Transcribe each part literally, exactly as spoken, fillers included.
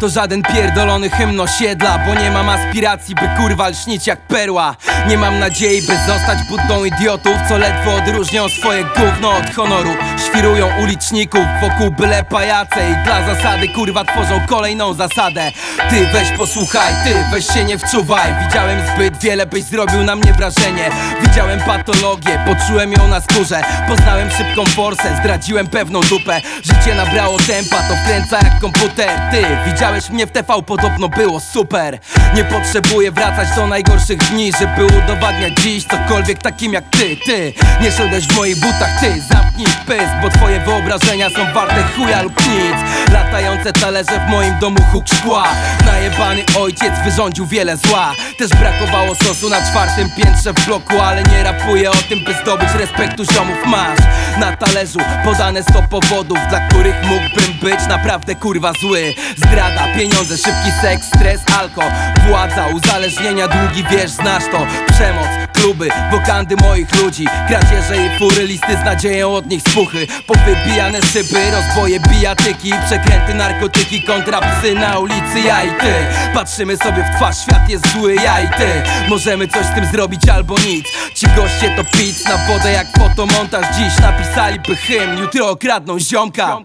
to żaden pierdolony hymn osiedla, bo nie mam aspiracji, by kurwa lśnić jak perła. Nie mam nadziei, by zostać buddą idiotów, co ledwo odróżnią swoje gówno od honoru. Świrują uliczników wokół byle pajace i dla zasady kurwa tworzą kolejną zasadę. Ty weź posłuchaj, ty weź się nie wczuwaj. Widziałem zbyt wiele, byś zrobił na mnie wrażenie. Widziałem patologię, poczułem ją na skórze. Poznałem szybką forsę, zdradziłem pewną dupę. Życie nabrało tempa, to wkręca jak komputer. Ty widziałeś mnie w T V, podobno było super. Nie potrzebuję wracać do najgorszych dni, żeby udowadniać dziś cokolwiek takim jak ty. Ty nie szedłeś w moich butach, ty zamknij pysk, bo twoje wyobrażenia są warte chuja lub nic. Latające talerze w moim domu huk szkła. Najebany ojciec wyrządził wiele zła. Też brakowało sosu na czwartym piętrze w bloku, ale nie rapuję o tym, by zdobyć respektu ziomów. Masz na talerzu podane sto powodów, dla których mógłbym być naprawdę kurwa zły. Zdrada, pieniądze, szybki seks, stres, alko, władza, uzależnienia, długi, wiesz, znasz to. Przemoc, kluby, wokandy moich ludzi, kradzieże i fury, listy z nadzieją od nich spuchy. Powybijane szyby, rozboje, bijatyki, przekręty, narkotyki, kontra psy na ulicy. Ja i ty, patrzymy sobie w twarz, świat jest zły. Ja i ty, możemy coś z tym zrobić albo nic. Ci goście to pic na wodę jak fotomontaż. Dziś napisaliby hymn, jutro okradną ziomka.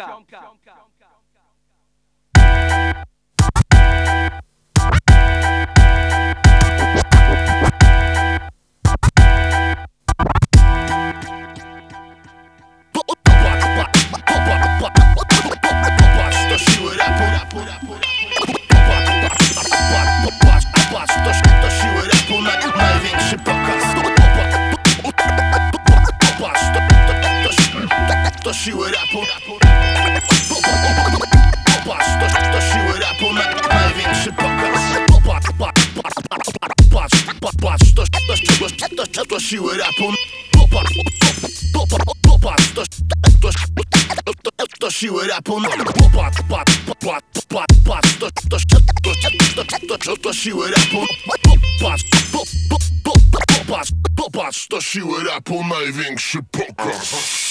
To siły rapu. Popatrz, to, to siły rapu na największy pokaz. Popatrz, patrz, patrz, to, to, to, to, to siły rapu. Popatrz, popatrz, to, to, to, to siły rapu. Popatrz, patrz, patrz, to, to, to, to, to siły rapu. Popatrz, popatrz, popatrz, to siły rapu największy pokaz.